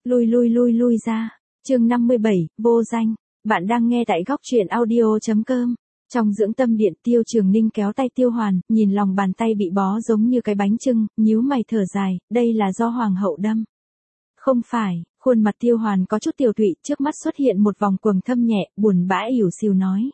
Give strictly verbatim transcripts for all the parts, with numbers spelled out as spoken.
Lui lui lui lui ra. Chương năm mươi bảy, vô danh. Bạn đang nghe tại góc truyện audio chấm com. Trong dưỡng tâm điện, Tiêu Trường Ninh kéo tay Tiêu Hoàn, nhìn lòng bàn tay bị bó giống như cái bánh chưng, nhíu mày thở dài, đây là do hoàng hậu đâm. Không phải, khuôn mặt Tiêu Hoàn có chút tiều tụy, trước mắt xuất hiện một vòng quầng thâm nhẹ, buồn bã ỉu xìu nói.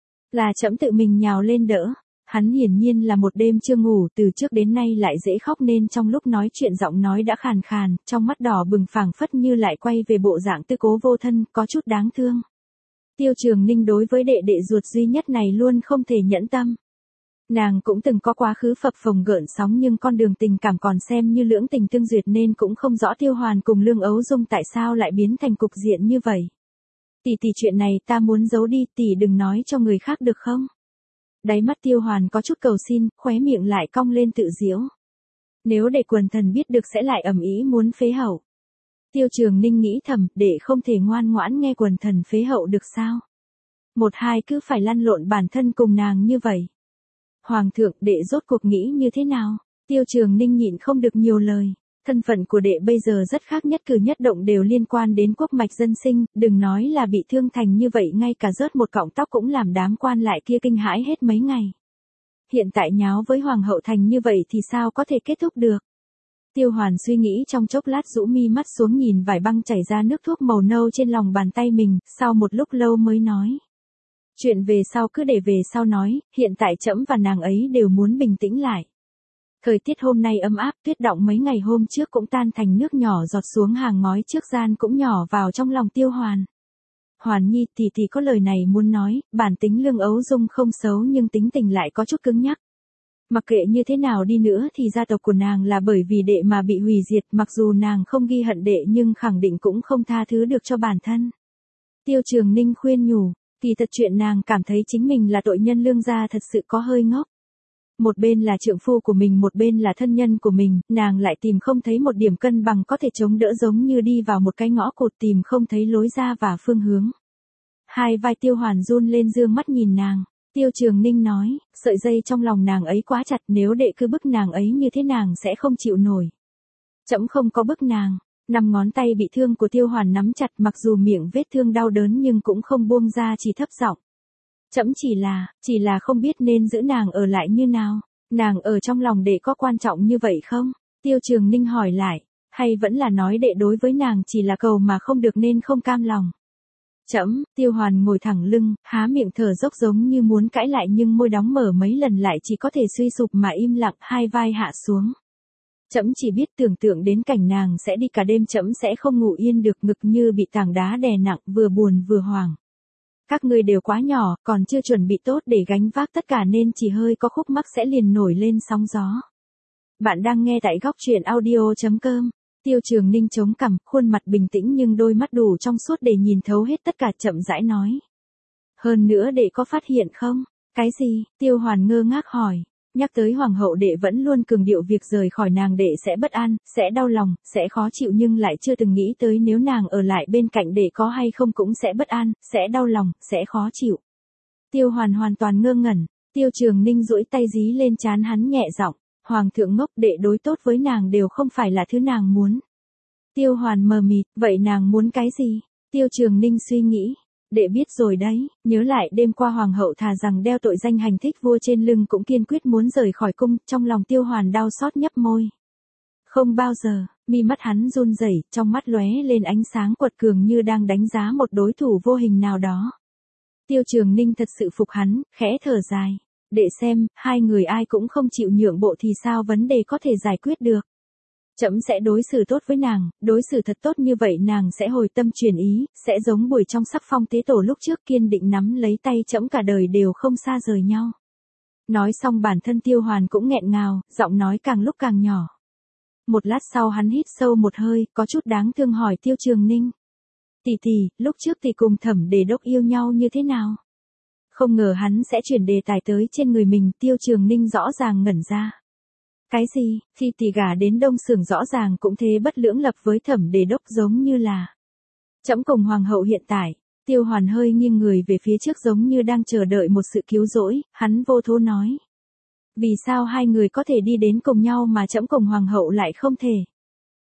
Là trẫm tự mình nhào lên đỡ. Hắn hiển nhiên là một đêm chưa ngủ, từ trước đến nay lại dễ khóc nên trong lúc nói chuyện giọng nói đã khàn khàn, trong mắt đỏ bừng phảng phất như lại quay về bộ dạng tư cố vô thân, có chút đáng thương. Tiêu Trường Ninh đối với đệ đệ ruột duy nhất này luôn không thể nhẫn tâm. Nàng cũng từng có quá khứ phập phồng gợn sóng nhưng con đường tình cảm còn xem như lưỡng tình tương duyệt nên cũng không rõ Tiêu Hoàn cùng Lương Ấu Dung tại sao lại biến thành cục diện như vậy. Tỷ tỷ, chuyện này ta muốn giấu đi, tỷ đừng nói cho người khác được không? Đáy mắt Tiêu Hoàn có chút cầu xin, khóe miệng lại cong lên tự giễu. Nếu để quần thần biết được sẽ lại ầm ĩ muốn phế hậu. Tiêu Trường Ninh nghĩ thầm, để không thể ngoan ngoãn nghe quần thần phế hậu được sao? Một hai cứ phải lăn lộn bản thân cùng nàng như vậy. Hoàng thượng, đệ rốt cuộc nghĩ như thế nào? Tiêu Trường Ninh nhịn không được nhiều lời. Thân phận của đệ bây giờ rất khác, nhất cử nhất động đều liên quan đến quốc mạch dân sinh, đừng nói là bị thương thành như vậy, ngay cả rớt một cọng tóc cũng làm đám quan lại kia kinh hãi hết mấy ngày. Hiện tại nháo với hoàng hậu thành như vậy thì sao có thể kết thúc được? Tiêu Hoàn suy nghĩ trong chốc lát, rũ mi mắt xuống nhìn vải băng chảy ra nước thuốc màu nâu trên lòng bàn tay mình, sau một lúc lâu mới nói. Chuyện về sau cứ để về sau nói, hiện tại trẫm và nàng ấy đều muốn bình tĩnh lại. Thời tiết hôm nay ấm áp, tuyết động mấy ngày hôm trước cũng tan thành nước nhỏ giọt xuống hàng ngói trước gian cũng nhỏ vào trong lòng Tiêu Hoàn. Hoàn Nhi, tỷ tỷ có lời này muốn nói, bản tính Lương Ấu Dung không xấu nhưng tính tình lại có chút cứng nhắc. Mặc kệ như thế nào đi nữa thì gia tộc của nàng là bởi vì đệ mà bị hủy diệt, mặc dù nàng không ghi hận đệ nhưng khẳng định cũng không tha thứ được cho bản thân. Tiêu Trường Ninh khuyên nhủ, kỳ thật chuyện nàng cảm thấy chính mình là tội nhân Lương gia thật sự có hơi ngốc. Một bên là trượng phu của mình, một bên là thân nhân của mình, nàng lại tìm không thấy một điểm cân bằng có thể chống đỡ, giống như đi vào một cái ngõ cụt tìm không thấy lối ra và phương hướng. Hai vai Tiêu Hoàn run lên, dương mắt nhìn nàng. Tiêu Trường Ninh nói, sợi dây trong lòng nàng ấy quá chặt, nếu đệ cứ bức nàng ấy như thế nàng sẽ không chịu nổi. Trẫm không có bức nàng. Năm ngón tay bị thương của Tiêu Hoàn nắm chặt, mặc dù miệng vết thương đau đớn nhưng cũng không buông ra, chỉ thấp giọng. Trẫm chỉ là, chỉ là không biết nên giữ nàng ở lại như nào. Nàng ở trong lòng đệ có quan trọng như vậy không? Tiêu Trường Ninh hỏi lại, hay vẫn là nói đệ đối với nàng chỉ là cầu mà không được nên không cam lòng? Trẫm, Tiêu Hoàn ngồi thẳng lưng, há miệng thở dốc giống như muốn cãi lại nhưng môi đóng mở mấy lần lại chỉ có thể suy sụp mà im lặng, hai vai hạ xuống. Trẫm chỉ biết tưởng tượng đến cảnh nàng sẽ đi cả đêm trẫm sẽ không ngủ yên được, ngực như bị tảng đá đè nặng, vừa buồn vừa hoảng. Các ngươi đều quá nhỏ, còn chưa chuẩn bị tốt để gánh vác tất cả nên chỉ hơi có khúc mắc sẽ liền nổi lên sóng gió. Bạn đang nghe tại góc truyện audio chấm com. Tiêu Trường Ninh chống cằm, khuôn mặt bình tĩnh nhưng đôi mắt đủ trong suốt để nhìn thấu hết tất cả, chậm rãi nói. Hơn nữa đệ có phát hiện không? Cái gì? Tiêu Hoàn ngơ ngác hỏi. Nhắc tới hoàng hậu, đệ vẫn luôn cường điệu việc rời khỏi nàng đệ sẽ bất an, sẽ đau lòng, sẽ khó chịu nhưng lại chưa từng nghĩ tới nếu nàng ở lại bên cạnh đệ có hay không cũng sẽ bất an, sẽ đau lòng, sẽ khó chịu. Tiêu Hoàn hoàn toàn ngơ ngẩn. Tiêu Trường Ninh duỗi tay dí lên trán hắn, nhẹ giọng. Hoàng thượng ngốc, đệ đối tốt với nàng đều không phải là thứ nàng muốn. Tiêu Hoàn mờ mịt, vậy nàng muốn cái gì? Tiêu Trường Ninh suy nghĩ. Đệ biết rồi đấy, nhớ lại đêm qua hoàng hậu thà rằng đeo tội danh hành thích vua trên lưng cũng kiên quyết muốn rời khỏi cung, trong lòng Tiêu Hoàn đau xót nhấp môi. Không bao giờ, mi mắt hắn run rẩy, trong mắt lóe lên ánh sáng quật cường như đang đánh giá một đối thủ vô hình nào đó. Tiêu Trường Ninh thật sự phục hắn, khẽ thở dài. Đệ xem, hai người ai cũng không chịu nhượng bộ thì sao vấn đề có thể giải quyết được. Trẫm sẽ đối xử tốt với nàng, đối xử thật tốt như vậy nàng sẽ hồi tâm chuyển ý, sẽ giống Bùi trong sắc phong tế tổ lúc trước, kiên định nắm lấy tay trẫm cả đời đều không xa rời nhau. Nói xong bản thân Tiêu Hoàn cũng nghẹn ngào, giọng nói càng lúc càng nhỏ. Một lát sau hắn hít sâu một hơi, có chút đáng thương hỏi Tiêu Trường Ninh. Tỷ tỷ, lúc trước tỷ cùng Thẩm Đề Đốc yêu nhau như thế nào? Không ngờ hắn sẽ chuyển đề tài tới trên người mình. Tiêu Trường Ninh rõ ràng ngẩn ra. Cái gì? Khi tỷ gả đến Đông Sưởng rõ ràng cũng thế bất lưỡng lập với Thẩm Đề Đốc, giống như là trẫm cùng hoàng hậu hiện tại. Tiêu Hoàn hơi nghiêng người về phía trước giống như đang chờ đợi một sự cứu rỗi, hắn vô thố nói. Vì sao hai người có thể đi đến cùng nhau mà trẫm cùng hoàng hậu lại không thể?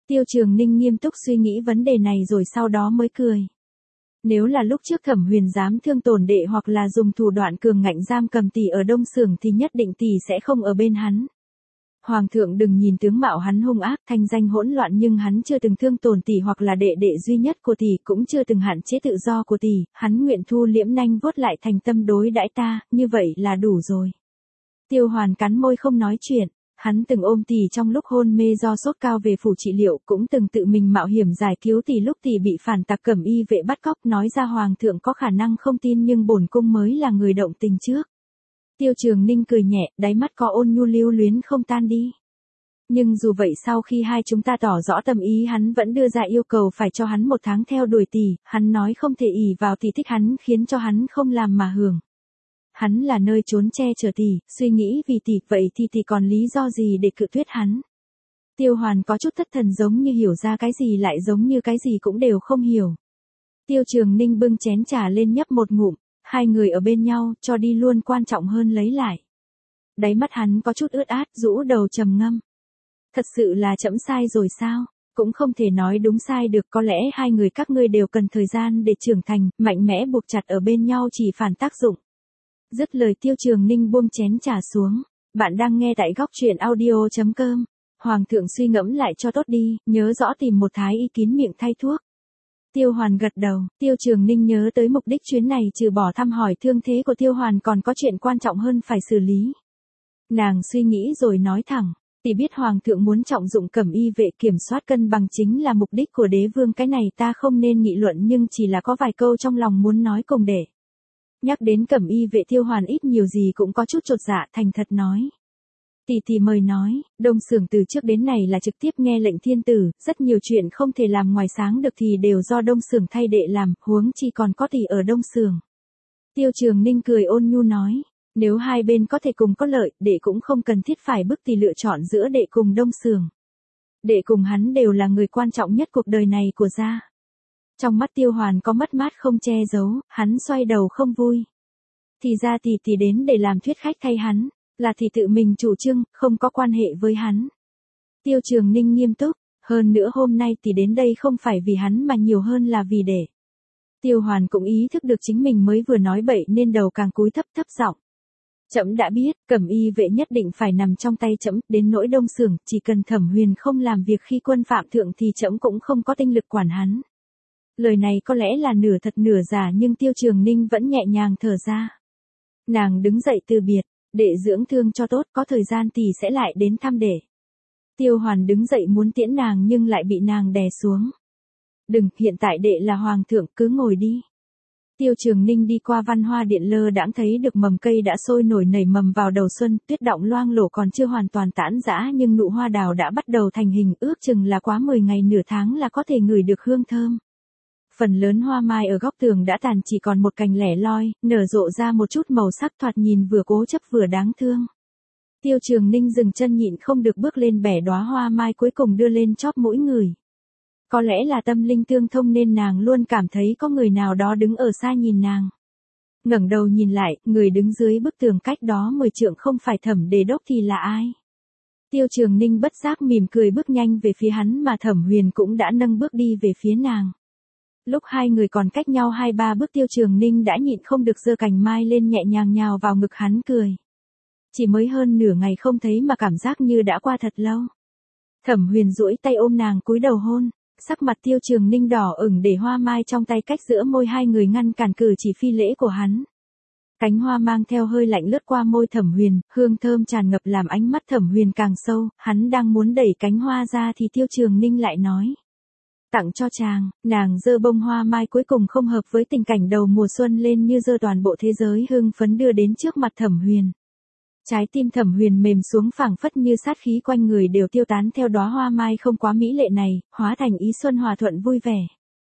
Tiêu Trường Ninh nghiêm túc suy nghĩ vấn đề này rồi sau đó mới cười. Nếu là lúc trước Thẩm Huyền dám thương tổn đệ hoặc là dùng thủ đoạn cường ngạnh giam cầm tỷ ở Đông Xưởng thì nhất định tỷ sẽ không ở bên hắn. Hoàng thượng đừng nhìn tướng mạo hắn hung ác, thanh danh hỗn loạn, nhưng hắn chưa từng thương tổn tỷ hoặc là đệ đệ duy nhất của tỷ, cũng chưa từng hạn chế tự do của tỷ, hắn nguyện thu liễm nanh vuốt lại thành tâm đối đãi ta, như vậy là đủ rồi. Tiêu Hoàn cắn môi không nói chuyện. Hắn từng ôm tỷ trong lúc hôn mê do sốt cao về phủ trị liệu, cũng từng tự mình mạo hiểm giải cứu tỷ lúc tỷ bị phản tặc Cẩm Y vệ bắt cóc, nói ra hoàng thượng có khả năng không tin nhưng bổn cung mới là người động tình trước. Tiêu Trường Ninh cười nhẹ, đáy mắt có ôn nhu lưu luyến không tan đi. Nhưng dù vậy sau khi hai chúng ta tỏ rõ tâm ý, hắn vẫn đưa ra yêu cầu phải cho hắn một tháng theo đuổi tỷ, hắn nói không thể ỷ vào tỷ thích hắn khiến cho hắn không làm mà hưởng. Hắn là nơi trốn che chở tỷ, suy nghĩ vì tỷ, vậy thì tỷ còn lý do gì để cự tuyệt hắn? Tiêu Hoàn có chút thất thần, giống như hiểu ra cái gì lại giống như cái gì cũng đều không hiểu. Tiêu Trường Ninh bưng chén trà lên nhấp một ngụm, hai người ở bên nhau, cho đi luôn quan trọng hơn lấy lại. Đáy mắt hắn có chút ướt át, rũ đầu trầm ngâm. Thật sự là trẫm sai rồi sao? Cũng không thể nói đúng sai được, có lẽ hai người các ngươi đều cần thời gian để trưởng thành, mạnh mẽ buộc chặt ở bên nhau chỉ phản tác dụng. Dứt lời Tiêu Trường Ninh buông chén trà xuống. Bạn đang nghe tại góc truyện audio chấm com. Hoàng thượng suy ngẫm lại cho tốt đi, nhớ rõ tìm một thái y kín miệng thay thuốc. Tiêu Hoàn gật đầu, Tiêu Trường Ninh nhớ tới mục đích chuyến này trừ bỏ thăm hỏi thương thế của Tiêu Hoàn còn có chuyện quan trọng hơn phải xử lý. Nàng suy nghĩ rồi nói thẳng, tỷ biết Hoàng thượng muốn trọng dụng Cẩm Y vệ kiểm soát cân bằng chính là mục đích của đế vương, cái này ta không nên nghị luận nhưng chỉ là có vài câu trong lòng muốn nói cùng để. Nhắc đến Cẩm Y vệ, Tiêu Hoàn ít nhiều gì cũng có chút chột dạ, thành thật nói. Tỷ tỷ mời nói, Đông Xưởng từ trước đến nay là trực tiếp nghe lệnh thiên tử, rất nhiều chuyện không thể làm ngoài sáng được thì đều do Đông Xưởng thay đệ làm, huống chi còn có tỷ ở Đông Xưởng. Tiêu Trường Ninh cười ôn nhu nói, nếu hai bên có thể cùng có lợi, đệ cũng không cần thiết phải bức tỷ lựa chọn giữa đệ cùng Đông Xưởng. Đệ cùng hắn đều là người quan trọng nhất cuộc đời này của gia. Trong mắt Tiêu Hoàn có mất mát không che giấu, hắn xoay đầu không vui. Thì ra tỷ tỷ đến để làm thuyết khách thay hắn, là thì tự mình chủ trương, không có quan hệ với hắn. Tiêu Trường Ninh nghiêm túc, hơn nữa hôm nay tỷ đến đây không phải vì hắn mà nhiều hơn là vì để. Tiêu Hoàn cũng ý thức được chính mình mới vừa nói bậy nên đầu càng cúi thấp thấp giọng. Trẫm đã biết, Cẩm Y vệ nhất định phải nằm trong tay trẫm, đến nỗi Đông Xưởng, chỉ cần Thẩm Huyền không làm việc khi quân phạm thượng thì trẫm cũng không có tinh lực quản hắn. Lời này có lẽ là nửa thật nửa giả nhưng Tiêu Trường Ninh vẫn nhẹ nhàng thở ra. Nàng đứng dậy từ biệt, đệ dưỡng thương cho tốt, có thời gian tỷ sẽ lại đến thăm đệ. Tiêu Hoàn đứng dậy muốn tiễn nàng nhưng lại bị nàng đè xuống. Đừng, hiện tại đệ là hoàng thượng, cứ ngồi đi. Tiêu Trường Ninh đi qua Văn Hoa Điện lơ đãng thấy được mầm cây đã sôi nổi nảy mầm vào đầu xuân, tuyết động loang lổ còn chưa hoàn toàn tản dã nhưng nụ hoa đào đã bắt đầu thành hình, ước chừng là quá mười ngày nửa tháng là có thể ngửi được hương thơm. Phần lớn hoa mai ở góc tường đã tàn, chỉ còn một cành lẻ loi, nở rộ ra một chút màu sắc thoạt nhìn vừa cố chấp vừa đáng thương. Tiêu Trường Ninh dừng chân nhịn không được bước lên bẻ đóa hoa mai cuối cùng đưa lên chóp mũi người. Có lẽ là tâm linh tương thông nên nàng luôn cảm thấy có người nào đó đứng ở xa nhìn nàng. Ngẩng đầu nhìn lại, người đứng dưới bức tường cách đó mười trượng không phải Thẩm Đề Đốc thì là ai? Tiêu Trường Ninh bất giác mỉm cười bước nhanh về phía hắn mà Thẩm Huyền cũng đã nâng bước đi về phía nàng. Lúc hai người còn cách nhau hai ba bước Tiêu Trường Ninh đã nhịn không được giơ cành mai lên nhẹ nhàng nhào vào ngực hắn cười. Chỉ mới hơn nửa ngày không thấy mà cảm giác như đã qua thật lâu. Thẩm Huyền duỗi tay ôm nàng cúi đầu hôn, sắc mặt Tiêu Trường Ninh đỏ ửng để hoa mai trong tay cách giữa môi hai người ngăn cản cử chỉ phi lễ của hắn. Cánh hoa mang theo hơi lạnh lướt qua môi Thẩm Huyền, hương thơm tràn ngập làm ánh mắt Thẩm Huyền càng sâu, hắn đang muốn đẩy cánh hoa ra thì Tiêu Trường Ninh lại nói. Tặng cho chàng, nàng giơ bông hoa mai cuối cùng không hợp với tình cảnh đầu mùa xuân lên như giơ toàn bộ thế giới hưng phấn đưa đến trước mặt Thẩm Huyền. Trái tim Thẩm Huyền mềm xuống phảng phất như sát khí quanh người đều tiêu tán theo đóa hoa mai không quá mỹ lệ này, hóa thành ý xuân hòa thuận vui vẻ.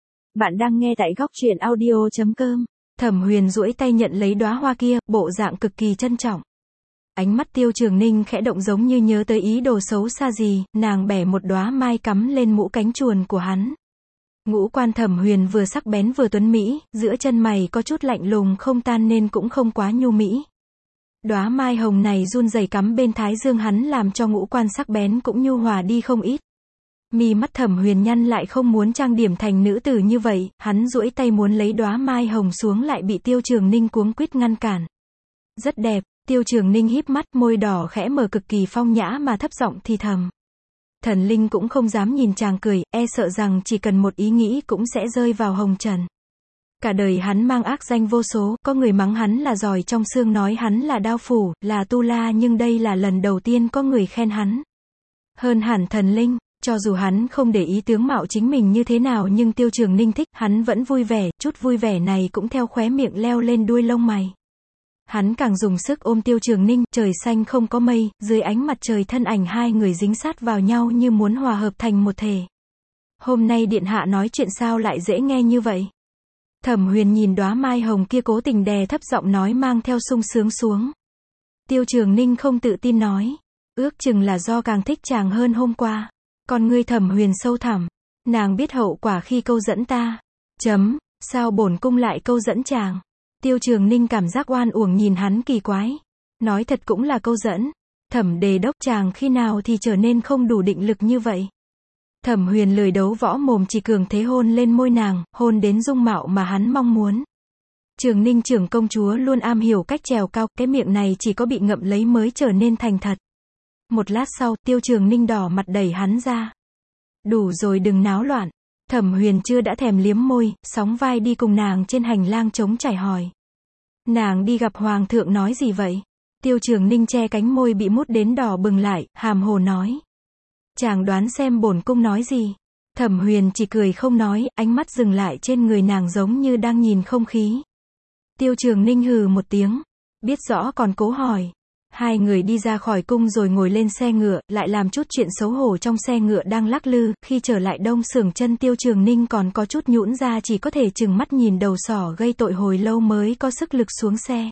Bạn đang nghe tại góc truyện audio chấm com. Thẩm Huyền duỗi tay nhận lấy đóa hoa kia, bộ dạng cực kỳ trân trọng. Ánh mắt Tiêu Trường Ninh khẽ động giống như nhớ tới ý đồ xấu xa gì, nàng bẻ một đóa mai cắm lên mũ cánh chuồn của hắn. Ngũ quan Thẩm Huyền vừa sắc bén vừa tuấn mỹ, giữa chân mày có chút lạnh lùng không tan nên cũng không quá nhu mỹ. Đóa mai hồng này run rẩy cắm bên thái dương hắn làm cho ngũ quan sắc bén cũng nhu hòa đi không ít. Mi mắt Thẩm Huyền nhăn lại, không muốn trang điểm thành nữ tử như vậy, hắn duỗi tay muốn lấy đóa mai hồng xuống lại bị Tiêu Trường Ninh cuống quýt ngăn cản. Rất đẹp, Tiêu Trường Ninh híp mắt, môi đỏ khẽ mở cực kỳ phong nhã mà thấp giọng thì thầm. Thần Linh cũng không dám nhìn chàng cười, e sợ rằng chỉ cần một ý nghĩ cũng sẽ rơi vào hồng trần. Cả đời hắn mang ác danh vô số, có người mắng hắn là giỏi trong xương, nói hắn là đao phủ, là tu la, nhưng đây là lần đầu tiên có người khen hắn. Hơn hẳn thần linh, cho dù hắn không để ý tướng mạo chính mình như thế nào nhưng Tiêu Trường Ninh thích, hắn vẫn vui vẻ, chút vui vẻ này cũng theo khóe miệng leo lên đuôi lông mày. Hắn càng dùng sức ôm Tiêu Trường Ninh, trời xanh không có mây, dưới ánh mặt trời thân ảnh hai người dính sát vào nhau như muốn hòa hợp thành một thể. Hôm nay điện hạ nói chuyện sao lại dễ nghe như vậy? Thẩm Huyền nhìn đóa mai hồng kia cố tình đè thấp giọng nói mang theo sung sướng xuống. Tiêu Trường Ninh không tự tin nói. Ước chừng là do càng thích chàng hơn hôm qua. Con ngươi Thẩm Huyền sâu thẳm. Nàng biết hậu quả khi câu dẫn ta. Chấm, sao bổn cung lại câu dẫn chàng? Tiêu Trường Ninh cảm giác oan uổng nhìn hắn kỳ quái. Nói thật cũng là câu dẫn. Thẩm đề đốc, chàng khi nào thì trở nên không đủ định lực như vậy? Thẩm Huyền lười đấu võ mồm, chỉ cường thế hôn lên môi nàng, hôn đến dung mạo mà hắn mong muốn. Trường Ninh trưởng công chúa luôn am hiểu cách trèo cao, cái miệng này chỉ có bị ngậm lấy mới trở nên thành thật. Một lát sau, Tiêu Trường Ninh đỏ mặt đẩy hắn ra. Đủ rồi, đừng náo loạn. Thẩm Huyền chưa đã thèm liếm môi, sóng vai đi cùng nàng trên hành lang trống trải hỏi. Nàng đi gặp hoàng thượng nói gì vậy? Tiêu Trường Ninh che cánh môi bị mút đến đỏ bừng lại, hàm hồ nói. Chàng đoán xem bổn cung nói gì. Thẩm Huyền chỉ cười không nói, ánh mắt dừng lại trên người nàng giống như đang nhìn không khí. Tiêu Trường Ninh hừ một tiếng. Biết rõ còn cố hỏi. Hai người đi ra khỏi cung rồi ngồi lên xe ngựa, lại làm chút chuyện xấu hổ trong xe ngựa đang lắc lư. Khi trở lại Đông Xưởng chân, Tiêu Trường Ninh còn có chút nhũn ra, chỉ có thể trừng mắt nhìn đầu sỏ gây tội hồi lâu mới có sức lực xuống xe.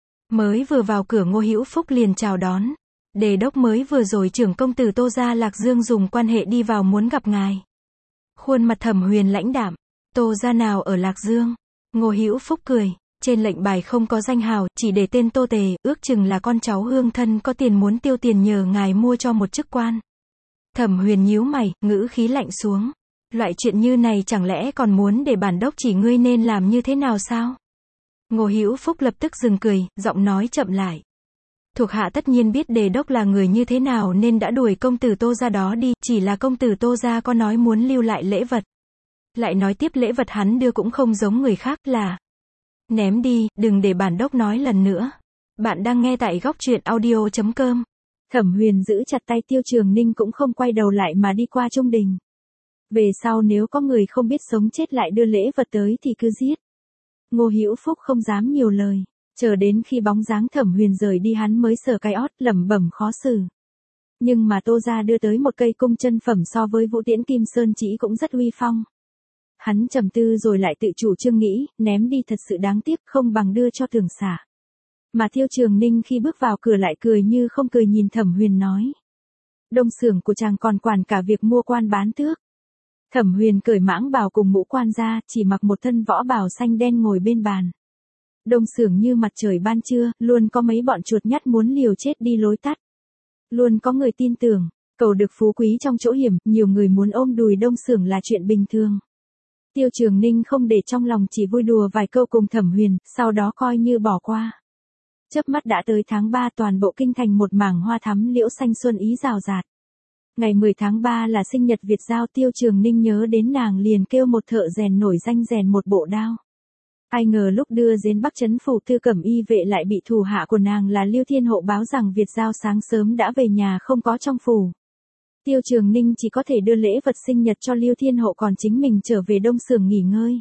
Mới vừa vào cửa, Ngô Hữu Phúc liền chào đón. Đề đốc, mới vừa rồi trưởng công tử Tô gia Lạc Dương dùng quan hệ đi vào muốn gặp ngài. Khuôn mặt Thẩm Huyền lãnh đạm. Tô gia nào ở Lạc Dương? Ngô Hữu Phúc cười. Trên lệnh bài không có danh hào, chỉ để tên Tô Tề, ước chừng là con cháu hương thân có tiền muốn tiêu tiền nhờ ngài mua cho một chức quan. Thẩm Huyền nhíu mày, ngữ khí lạnh xuống. Loại chuyện như này chẳng lẽ còn muốn để bản đốc chỉ ngươi nên làm như thế nào sao? Ngô Hữu Phúc lập tức dừng cười, giọng nói chậm lại. Thuộc hạ tất nhiên biết đề đốc là người như thế nào nên đã đuổi công tử Tô gia đó đi, chỉ là công tử Tô gia có nói muốn lưu lại lễ vật. Lại nói tiếp lễ vật hắn đưa cũng không giống người khác, là ném đi, đừng để bản đốc nói lần nữa. Bạn đang nghe tại góc truyện audio chấm com. Thẩm Huyền giữ chặt tay Tiêu Trường Ninh cũng không quay đầu lại mà đi qua trung đình. Về sau nếu có người không biết sống chết lại đưa lễ vật tới thì cứ giết. Ngô Hữu Phúc không dám nhiều lời. Chờ đến khi bóng dáng Thẩm Huyền rời đi hắn mới sờ cái ót, lẩm bẩm khó xử. Nhưng mà Tô gia đưa tới một cây cung chân phẩm so với Vũ Tiễn Kim Sơn chỉ cũng rất uy phong. Hắn trầm tư rồi lại tự chủ trương nghĩ, ném đi thật sự đáng tiếc, không bằng đưa cho Thường Xả. Mà Tiêu Trường Ninh khi bước vào cửa lại cười như không cười nhìn Thẩm Huyền nói. Đông xưởng của chàng còn quản cả việc mua quan bán tước. Thẩm Huyền cởi mãng bào cùng mũ quan ra, chỉ mặc một thân võ bào xanh đen ngồi bên bàn. Đông xưởng như mặt trời ban trưa, luôn có mấy bọn chuột nhắt muốn liều chết đi lối tắt. Luôn có người tin tưởng, cầu được phú quý trong chỗ hiểm, nhiều người muốn ôm đùi Đông xưởng là chuyện bình thường. Tiêu Trường Ninh không để trong lòng, chỉ vui đùa vài câu cùng Thẩm Huyền, sau đó coi như bỏ qua. Chớp mắt đã tới tháng ba, toàn bộ kinh thành một mảng hoa thắm liễu xanh xuân ý rào rạt. Ngày mười tháng ba là sinh nhật Việt Giao, Tiêu Trường Ninh nhớ đến nàng liền kêu một thợ rèn nổi danh rèn một bộ đao. Ai ngờ lúc đưa đến Bắc Trấn phủ Tư Cẩm Y vệ lại bị thủ hạ của nàng là Liêu Thiên Hộ báo rằng Việt Giao sáng sớm đã về nhà không có trong phủ. Tiêu Trường Ninh chỉ có thể đưa lễ vật sinh nhật cho Liêu Thiên Hộ, còn chính mình trở về Đông xưởng nghỉ ngơi.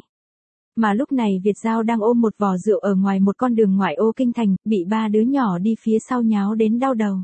Mà lúc này Việt Giao đang ôm một vò rượu ở ngoài một con đường ngoại ô kinh thành, bị ba đứa nhỏ đi phía sau nháo đến đau đầu.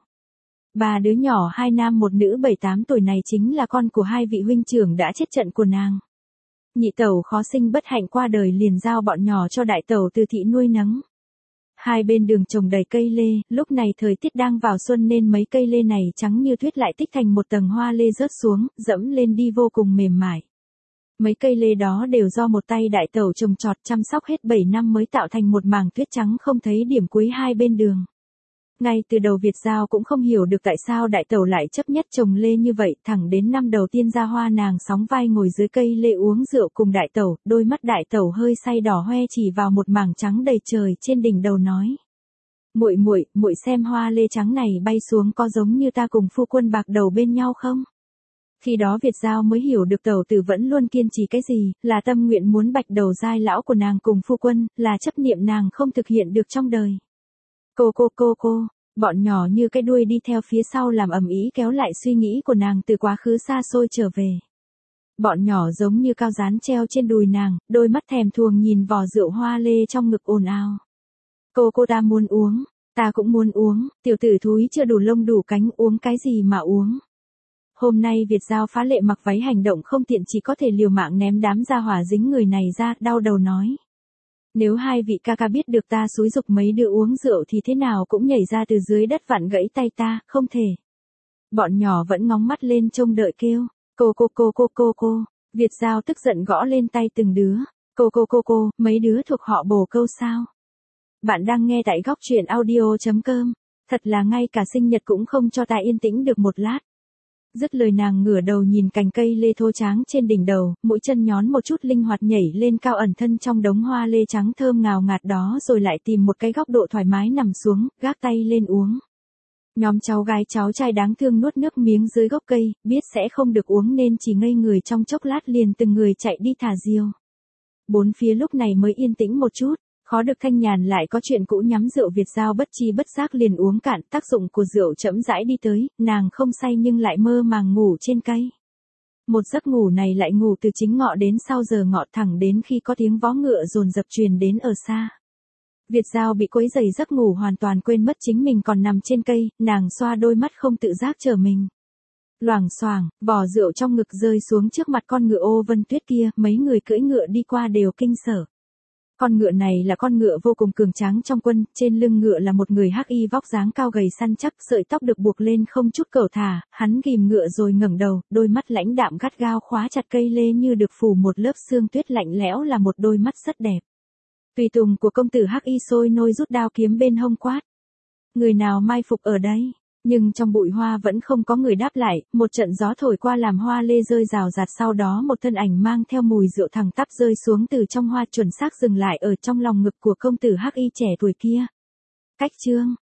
Ba đứa nhỏ hai nam một nữ bảy tám tuổi này chính là con của hai vị huynh trưởng đã chết trận của nàng. Nhị tẩu khó sinh bất hạnh qua đời liền giao bọn nhỏ cho đại tẩu Từ thị nuôi nấng. Hai bên đường trồng đầy cây lê, lúc này thời tiết đang vào xuân nên mấy cây lê này trắng như tuyết lại tích thành một tầng hoa lê rớt xuống, dẫm lên đi vô cùng mềm mại. Mấy cây lê đó đều do một tay đại tẩu trồng trọt chăm sóc hết bảy năm mới tạo thành một mảng tuyết trắng không thấy điểm cuối hai bên đường. Ngay từ đầu Việt Giao cũng không hiểu được tại sao đại tẩu lại chấp nhất chồng Lê như vậy, thẳng đến năm đầu tiên ra hoa nàng sóng vai ngồi dưới cây lê uống rượu cùng đại tẩu, đôi mắt đại tẩu hơi say đỏ hoe chỉ vào một mảng trắng đầy trời trên đỉnh đầu nói: "Muội muội, muội xem hoa lê trắng này bay xuống có giống như ta cùng phu quân bạc đầu bên nhau không?" Khi đó Việt Giao mới hiểu được tẩu tử vẫn luôn kiên trì cái gì, là tâm nguyện muốn bạch đầu giai lão của nàng cùng phu quân, là chấp niệm nàng không thực hiện được trong đời. Cô cô cô cô, bọn nhỏ như cái đuôi đi theo phía sau làm ầm ĩ kéo lại suy nghĩ của nàng từ quá khứ xa xôi trở về. Bọn nhỏ giống như cao dán treo trên đùi nàng, đôi mắt thèm thuồng nhìn vò rượu hoa lê trong ngực ồn ào. Cô cô ta muốn uống, ta cũng muốn uống, tiểu tử thúi chưa đủ lông đủ cánh uống cái gì mà uống. Hôm nay Việt Giao phá lệ mặc váy hành động không tiện chỉ có thể liều mạng ném đám gia hỏa dính người này ra, đau đầu nói: "Nếu hai vị ca ca biết được ta xúi giục mấy đứa uống rượu thì thế nào cũng nhảy ra từ dưới đất vặn gãy tay ta, không thể." Bọn nhỏ vẫn ngóng mắt lên trông đợi kêu: "Cô cô cô cô cô cô." Việt Giao tức giận gõ lên tay từng đứa: "Cô cô cô cô, mấy đứa thuộc họ Bồ Câu sao?" Bạn đang nghe tại góc truyện audio chấm com. Thật là ngay cả sinh nhật cũng không cho ta yên tĩnh được một lát. Dứt lời nàng ngửa đầu nhìn cành cây lê thô tráng trên đỉnh đầu, mũi chân nhón một chút linh hoạt nhảy lên cao ẩn thân trong đống hoa lê trắng thơm ngào ngạt đó rồi lại tìm một cái góc độ thoải mái nằm xuống, gác tay lên uống. Nhóm cháu gái cháu trai đáng thương nuốt nước miếng dưới gốc cây, biết sẽ không được uống nên chỉ ngây người trong chốc lát liền từng người chạy đi thả diều. Bốn phía lúc này mới yên tĩnh một chút. Khó được thanh nhàn lại có chuyện cũ nhắm rượu Việt Giao bất chi bất giác liền uống cạn, tác dụng của rượu chậm rãi đi tới, nàng không say nhưng lại mơ màng ngủ trên cây. Một giấc ngủ này lại ngủ từ chính ngọ đến sau giờ ngọ thẳng đến khi có tiếng vó ngựa dồn dập truyền đến ở xa. Việt Giao bị quấy rầy giấc ngủ hoàn toàn quên mất chính mình còn nằm trên cây, nàng xoa đôi mắt không tự giác trở mình. Loảng xoảng, vò rượu trong ngực rơi xuống trước mặt con ngựa Ô Vân Tuyết kia, mấy người cưỡi ngựa đi qua đều kinh sợ. Con ngựa này là con ngựa vô cùng cường tráng trong quân, trên lưng ngựa là một người hắc y vóc dáng cao gầy săn chắc, sợi tóc được buộc lên không chút cẩu thả, hắn ghim ngựa rồi ngẩng đầu, đôi mắt lãnh đạm gắt gao khóa chặt cây lê như được phủ một lớp sương tuyết lạnh lẽo là một đôi mắt rất đẹp. Tùy tùng của công tử hắc y sôi nôi rút đao kiếm bên hông quát: "Người nào mai phục ở đây?" Nhưng trong bụi hoa vẫn không có người đáp lại, một trận gió thổi qua làm hoa lê rơi rào rạt, sau đó một thân ảnh mang theo mùi rượu thẳng tắp rơi xuống từ trong hoa chuẩn xác dừng lại ở trong lòng ngực của công tử hắc y trẻ tuổi kia. Cách chương